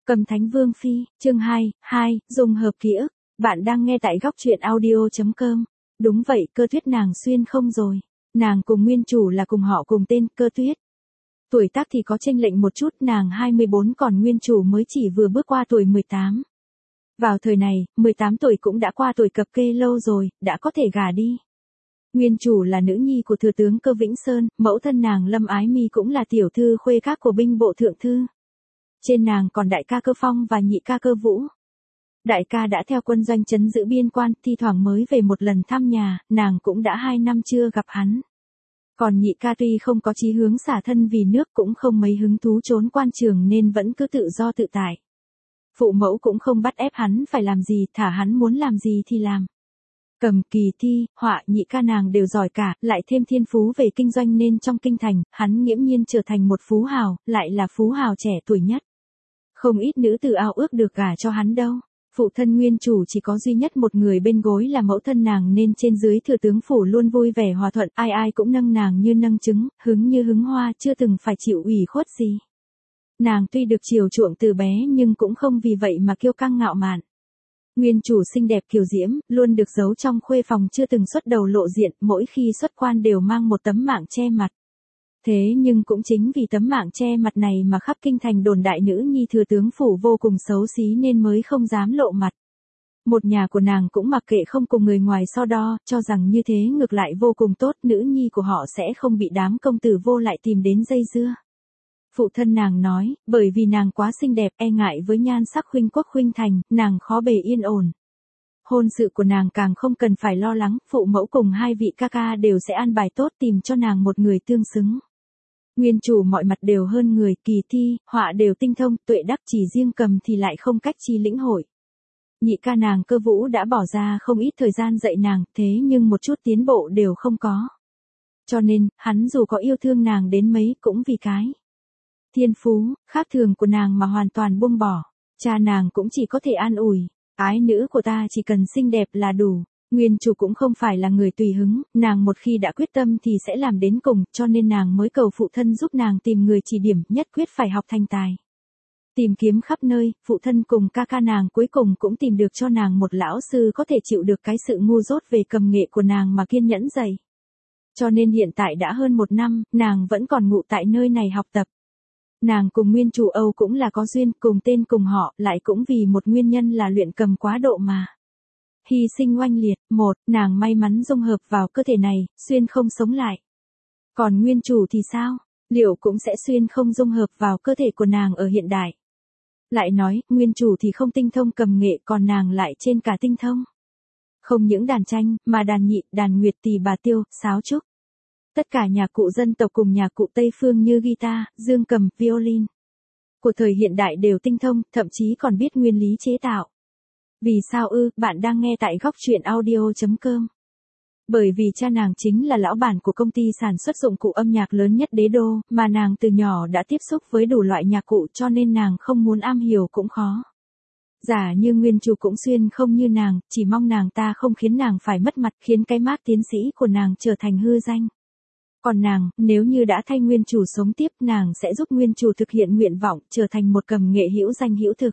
Cầm Thánh Vương Phi, chương 2, dùng hợp ký ức. Bạn đang nghe tại góc truyện audio.com. Đúng vậy, Cơ Tuyết nàng xuyên không rồi. Nàng cùng nguyên chủ là cùng họ cùng tên, Cơ Tuyết. Tuổi tác thì có chênh lệch một chút, nàng 24 còn nguyên chủ mới chỉ vừa bước qua tuổi 18. Vào thời này, 18 tuổi cũng đã qua tuổi cập kê lâu rồi, đã có thể gả đi. Nguyên chủ là nữ nhi của thừa tướng Cơ Vĩnh Sơn, mẫu thân nàng Lâm Ái Mi cũng là tiểu thư khuê các của binh bộ thượng thư. Trên nàng còn đại ca Cơ Phong và nhị ca Cơ Vũ. Đại ca đã theo quân doanh trấn giữ biên quan, thi thoảng mới về một lần thăm nhà, nàng cũng đã 2 năm chưa gặp hắn. Còn nhị ca tuy không có chí hướng xả thân vì nước cũng không mấy hứng thú trốn quan trường nên vẫn cứ tự do tự tại. Phụ mẫu cũng không bắt ép hắn phải làm gì, thả hắn muốn làm gì thì làm. Cầm, kỳ thi, họa, nhị ca nàng đều giỏi cả, lại thêm thiên phú về kinh doanh nên trong kinh thành, hắn nghiễm nhiên trở thành một phú hào, lại là phú hào trẻ tuổi nhất. Không ít nữ tử ao ước được gả cho hắn đâu. Phụ thân nguyên chủ chỉ có duy nhất một người bên gối là mẫu thân nàng nên trên dưới thừa tướng phủ luôn vui vẻ hòa thuận, ai ai cũng nâng nàng như nâng trứng, hứng như hứng hoa, chưa từng phải chịu ủy khuất gì. Nàng tuy được chiều chuộng từ bé nhưng cũng không vì vậy mà kiêu căng ngạo mạn. Nguyên chủ xinh đẹp kiều diễm, luôn được giấu trong khuê phòng chưa từng xuất đầu lộ diện, mỗi khi xuất quan đều mang một tấm mạng che mặt. Thế nhưng cũng chính vì tấm mạng che mặt này mà khắp kinh thành đồn đại nữ nhi thừa tướng phủ vô cùng xấu xí nên mới không dám lộ mặt. Một nhà của nàng cũng mặc kệ không cùng người ngoài so đo, cho rằng như thế ngược lại vô cùng tốt, nữ nhi của họ sẽ không bị đám công tử vô lại tìm đến dây dưa. Phụ thân nàng nói, bởi vì nàng quá xinh đẹp, e ngại với nhan sắc khuynh quốc khuynh thành, nàng khó bề yên ổn. Hôn sự của nàng càng không cần phải lo lắng, phụ mẫu cùng 2 vị ca ca đều sẽ an bài tốt tìm cho nàng một người tương xứng. Nguyên chủ mọi mặt đều hơn người, kỳ thi, họa đều tinh thông, tuệ đắc, chỉ riêng cầm thì lại không cách chi lĩnh hội. Nhị ca nàng Cơ Vũ đã bỏ ra không ít thời gian dạy nàng, thế nhưng một chút tiến bộ đều không có. Cho nên, hắn dù có yêu thương nàng đến mấy cũng vì cái thiên phú, khác thường của nàng mà hoàn toàn buông bỏ. Cha nàng cũng chỉ có thể an ủi, ái nữ của ta chỉ cần xinh đẹp là đủ. Nguyên chủ cũng không phải là người tùy hứng, nàng một khi đã quyết tâm thì sẽ làm đến cùng, cho nên nàng mới cầu phụ thân giúp nàng tìm người chỉ điểm, nhất quyết phải học thành tài. Tìm kiếm khắp nơi, phụ thân cùng ca ca nàng cuối cùng cũng tìm được cho nàng một lão sư có thể chịu được cái sự ngu dốt về cầm nghệ của nàng mà kiên nhẫn dạy. Cho nên hiện tại đã hơn 1 năm, nàng vẫn còn ngụ tại nơi này học tập. Nàng cùng nguyên chủ Âu cũng là có duyên, cùng tên cùng họ, lại cũng vì một nguyên nhân là luyện cầm quá độ mà hy sinh oanh liệt. Nàng may mắn dung hợp vào cơ thể này, xuyên không sống lại. Còn nguyên chủ thì sao? Liệu cũng sẽ xuyên không dung hợp vào cơ thể của nàng ở hiện đại? Lại nói, nguyên chủ thì không tinh thông cầm nghệ, còn nàng lại trên cả tinh thông. Không những đàn tranh, mà đàn nhị, đàn nguyệt, tỳ bà tiêu, sáo trúc. Tất cả nhạc cụ dân tộc cùng nhạc cụ Tây phương như guitar, dương cầm, violin của thời hiện đại đều tinh thông, thậm chí còn biết nguyên lý chế tạo. Vì sao ư? Bạn đang nghe tại góc truyện audio.com. Bởi vì cha nàng chính là lão bản của công ty sản xuất dụng cụ âm nhạc lớn nhất đế đô, mà nàng từ nhỏ đã tiếp xúc với đủ loại nhạc cụ cho nên nàng không muốn am hiểu cũng khó. Giả như nguyên chủ cũng xuyên không như nàng, chỉ mong nàng ta không khiến nàng phải mất mặt, khiến cái mác tiến sĩ của nàng trở thành hư danh. Còn nàng, nếu như đã thay nguyên chủ sống tiếp, nàng sẽ giúp nguyên chủ thực hiện nguyện vọng, trở thành một cầm nghệ hữu danh hữu thực.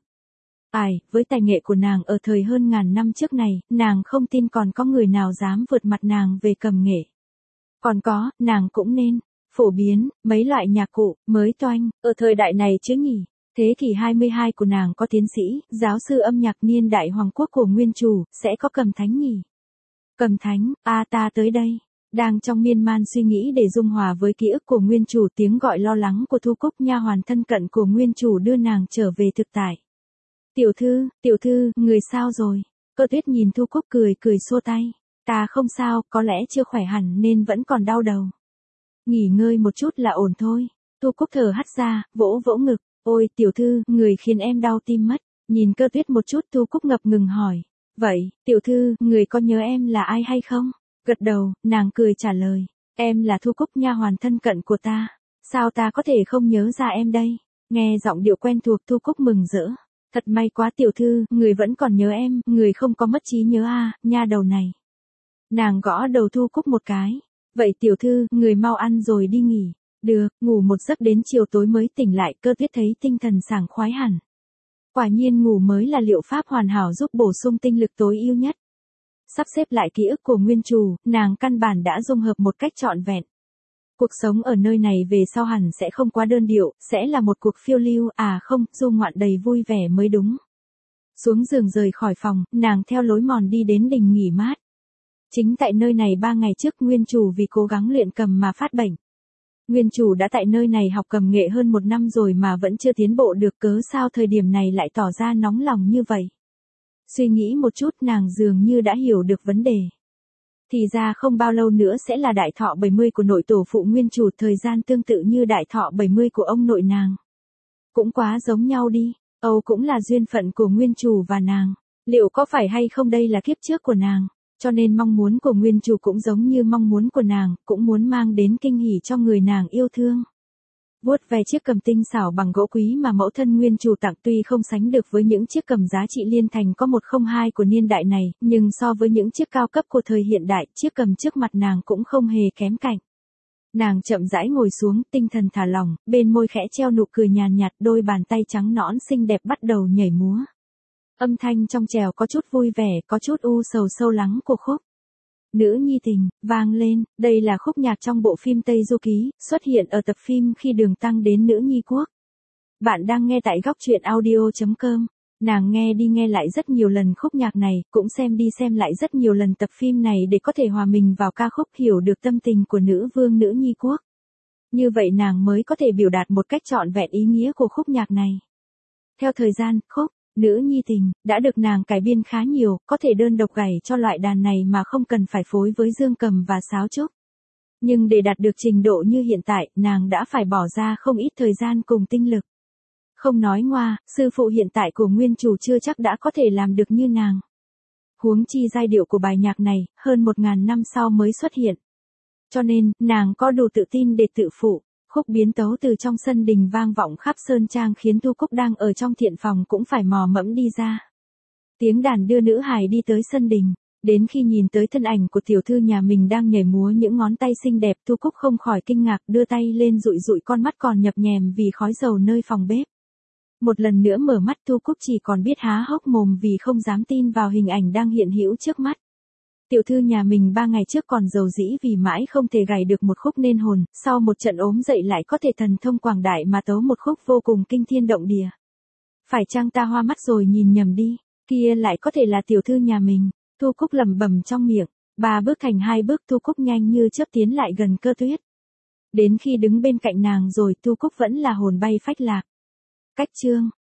Với tài nghệ của nàng ở thời hơn ngàn năm trước này, nàng không tin còn có người nào dám vượt mặt nàng về cầm nghệ. Còn có, nàng cũng nên phổ biến mấy loại nhạc cụ mới toanh ở thời đại này chứ nhỉ. Thế kỷ 22 của nàng có tiến sĩ, giáo sư âm nhạc niên đại hoàng quốc của nguyên chủ, sẽ có cầm thánh nhỉ. Cầm thánh, ta tới đây. Đang trong miên man suy nghĩ để dung hòa với ký ức của nguyên chủ, tiếng gọi lo lắng của Thu Cúc, nha hoàn thân cận của nguyên chủ đưa nàng trở về thực tại. Tiểu thư, người sao rồi? Cơ Tuyết nhìn Thu Cúc cười xua tay. Ta không sao, có lẽ chưa khỏe hẳn nên vẫn còn đau đầu. Nghỉ ngơi một chút là ổn thôi. Thu Cúc thở hắt ra, vỗ ngực. Ôi tiểu thư, người khiến em đau tim mất. Nhìn Cơ Tuyết một chút, Thu Cúc ngập ngừng hỏi. Vậy, tiểu thư, người có nhớ em là ai hay không? Gật đầu, nàng cười trả lời. Em là Thu Cúc, nha hoàn thân cận của ta. Sao ta có thể không nhớ ra em đây? Nghe giọng điệu quen thuộc, Thu Cúc mừng rỡ. Thật may quá tiểu thư, người vẫn còn nhớ em, người không có mất trí nhớ nha đầu này. Nàng gõ đầu Thu Cúc một cái. Vậy tiểu thư, người mau ăn rồi đi nghỉ. Được, ngủ một giấc đến chiều tối mới tỉnh lại. Cơ Tuyết thấy tinh thần sảng khoái hẳn. Quả nhiên ngủ mới là liệu pháp hoàn hảo giúp bổ sung tinh lực tối ưu nhất. Sắp xếp lại ký ức của nguyên chủ, nàng căn bản đã dung hợp một cách trọn vẹn. Cuộc sống ở nơi này về sau hẳn sẽ không quá đơn điệu, sẽ là một cuộc phiêu lưu, không, du ngoạn đầy vui vẻ mới đúng. Xuống giường rời khỏi phòng, nàng theo lối mòn đi đến đình nghỉ mát. Chính tại nơi này 3 ngày trước nguyên chủ vì cố gắng luyện cầm mà phát bệnh. Nguyên chủ đã tại nơi này học cầm nghệ hơn 1 năm rồi mà vẫn chưa tiến bộ được, cớ sao thời điểm này lại tỏ ra nóng lòng như vậy. Suy nghĩ một chút nàng dường như đã hiểu được vấn đề. Thì ra không bao lâu nữa sẽ là đại thọ 70 của nội tổ phụ nguyên chủ, thời gian tương tự như đại thọ 70 của ông nội nàng. Cũng quá giống nhau đi, cũng là duyên phận của nguyên chủ và nàng. Liệu có phải hay không đây là kiếp trước của nàng? Cho nên mong muốn của nguyên chủ cũng giống như mong muốn của nàng, cũng muốn mang đến kinh hỉ cho người nàng yêu thương. Vuốt ve chiếc cầm tinh xảo bằng gỗ quý mà mẫu thân nguyên chủ tặng, tuy không sánh được với những chiếc cầm giá trị liên thành có 102 của niên đại này, nhưng so với những chiếc cao cấp của thời hiện đại, chiếc cầm trước mặt nàng cũng không hề kém cạnh. Nàng chậm rãi ngồi xuống, tinh thần thả lỏng, bên môi khẽ treo nụ cười nhàn nhạt, đôi bàn tay trắng nõn xinh đẹp bắt đầu nhảy múa. Âm thanh trong trèo có chút vui vẻ, có chút u sầu sâu lắng của khúc Nữ Nhi Tình, vang lên. Đây là khúc nhạc trong bộ phim Tây Du Ký, xuất hiện ở tập phim Khi Đường Tăng đến Nữ Nhi Quốc. Bạn đang nghe tại góc truyện audio.com. Nàng nghe đi nghe lại rất nhiều lần khúc nhạc này, cũng xem đi xem lại rất nhiều lần tập phim này để có thể hòa mình vào ca khúc, hiểu được tâm tình của nữ vương Nữ Nhi Quốc. Như vậy nàng mới có thể biểu đạt một cách trọn vẹn ý nghĩa của khúc nhạc này. Theo thời gian, khúc Nữ Nhi Tình đã được nàng cải biên khá nhiều, có thể đơn độc gảy cho loại đàn này mà không cần phải phối với dương cầm và sáo trúc. Nhưng để đạt được trình độ như hiện tại, nàng đã phải bỏ ra không ít thời gian cùng tinh lực. Không nói ngoa, sư phụ hiện tại của nguyên chủ chưa chắc đã có thể làm được như nàng. Huống chi giai điệu của bài nhạc này, hơn 1000 năm sau mới xuất hiện. Cho nên, nàng có đủ tự tin để tự phụ. Khúc biến tấu từ trong sân đình vang vọng khắp sơn trang khiến Thu Cúc đang ở trong thiện phòng cũng phải mò mẫm đi ra. Tiếng đàn đưa nữ hài đi tới sân đình. Đến khi nhìn tới thân ảnh của tiểu thư nhà mình đang nhảy múa những ngón tay xinh đẹp, Thu Cúc không khỏi kinh ngạc, đưa tay lên dụi dụi con mắt còn nhập nhèm vì khói dầu nơi phòng bếp. Một lần nữa mở mắt, Thu Cúc chỉ còn biết há hốc mồm vì không dám tin vào hình ảnh đang hiện hữu trước mắt. Tiểu thư nhà mình 3 ngày trước còn dầu dĩ vì mãi không thể gảy được một khúc nên hồn, sau một trận ốm dậy lại có thể thần thông quảng đại mà tấu một khúc vô cùng kinh thiên động địa. Phải chăng ta hoa mắt rồi nhìn nhầm đi, kia lại có thể là tiểu thư nhà mình, Thu Cúc lẩm bẩm trong miệng. 3 bước thành 2 bước, Thu Cúc nhanh như chớp tiến lại gần Cơ Tuyết. Đến khi đứng bên cạnh nàng rồi, Thu Cúc vẫn là hồn bay phách lạc. Cách chương